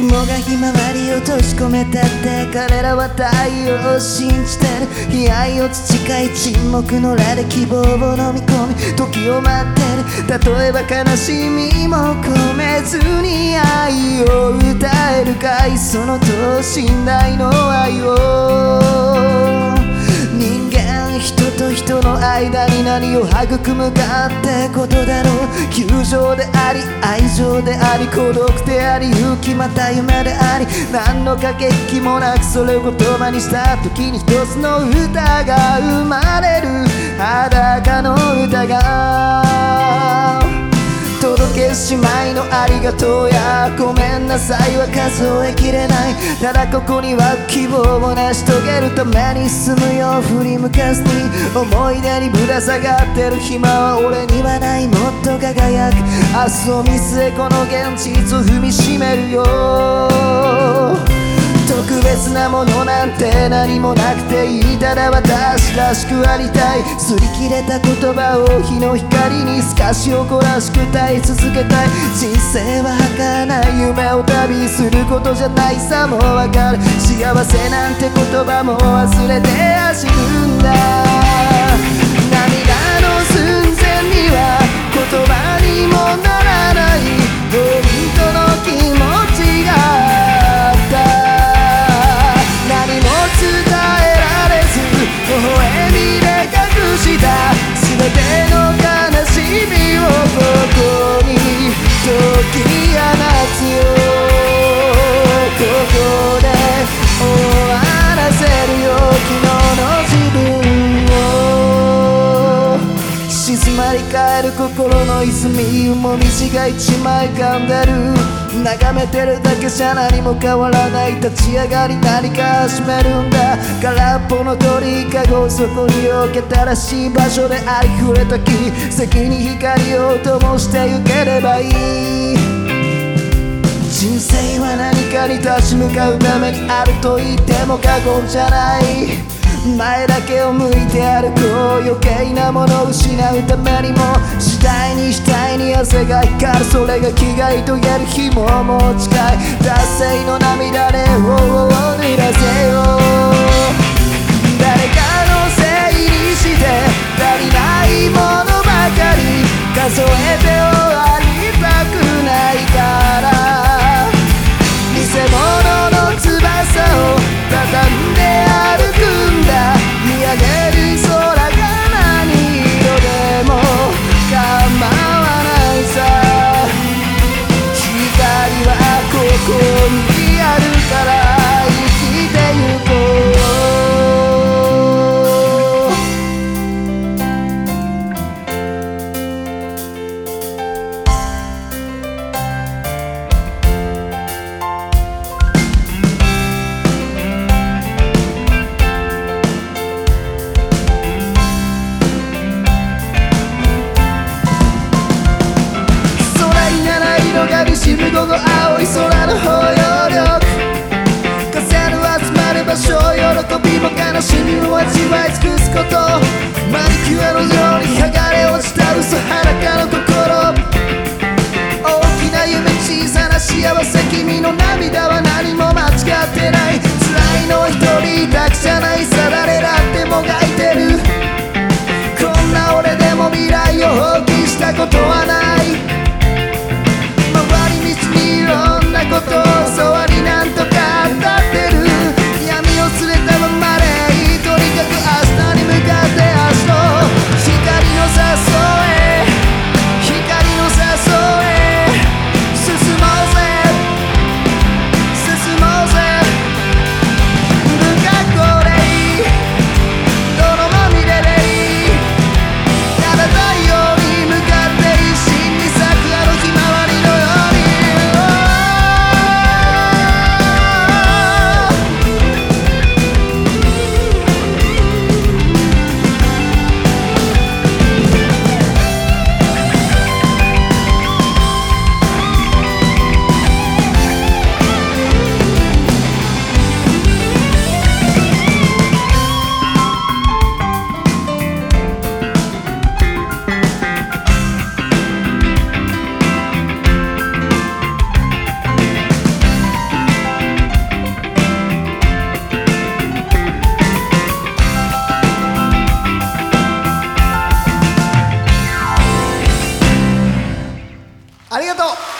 雲がひまわりを閉じ込めたって彼らは太陽を信じてる。悲哀を培い沈黙の霊で希望を飲み込み時を待ってる。例えば悲しみも込めずに愛を歌えるかい、その等身大の愛を。人間人と人の間に何を育むかってことだろう。友情であり愛情であり孤独であり勇気また夢であり、何の駆け引きもなくそれを言葉にした時に一つの歌が生まれる。裸の歌が届けしまいのありがとうやごめんなさいは数えきれない。ただここには希望を成し遂げるために進むよ。振り向かずに思い出にぶら下がってる暇は俺にはない。もっと輝く明日を見据えこの現実を踏みしめるよ。特別なものなんて何もなくていい。ただ私らしくありたい。擦り切れた言葉を日の光に透かし誇らしく歌い続けたい。人生は儚い夢を旅することじゃないさもわかる。幸せなんて言葉も忘れて走るんだ。涙の寸前には言葉にもならない本当の気持ちがあった。何も伝えられず微笑みで隠した全ての悲しみをここに解き放つよ。ここで終わらせるよ昨日の自分を。静まり返る心の泉もみじが一枚浮かんでる。眺めてるだけじゃ何も変わらない。立ち上がり何か始めるんだ。空っぽの鳥かごそこに置けたらしい場所でありふれた木先に光を灯してゆければいい。人生は何かに立ち向かうためにあると言っても過言じゃない。前だけを向いて歩こう余計なものを失うためにも次第に額に汗が光る。それが気概と言える日ももう近い。達成の涙で頬を濡らせよう。誰かのせいにして足りないものばかり数えて終わりたくないから。偽物の翼を畳んで歩くんだ。見上げる空が何色でも構わないさ。光はここにあるから生きてゆこう。沈む午後青い空の包容力風の集まる場所喜びも悲しみも味わい尽くすこと。マニキュアのように剥がれ落ちた嘘裸の心。大きな夢小さな幸せ君の涙は何も間違ってない。辛いの一人だけじゃないさ誰だってもがいてる。こんな俺でも未来を放棄したことはない。いろんなことを教わりなんとか当たってる。闇を連れたままでいいとにかく明日に向かって足とがとう。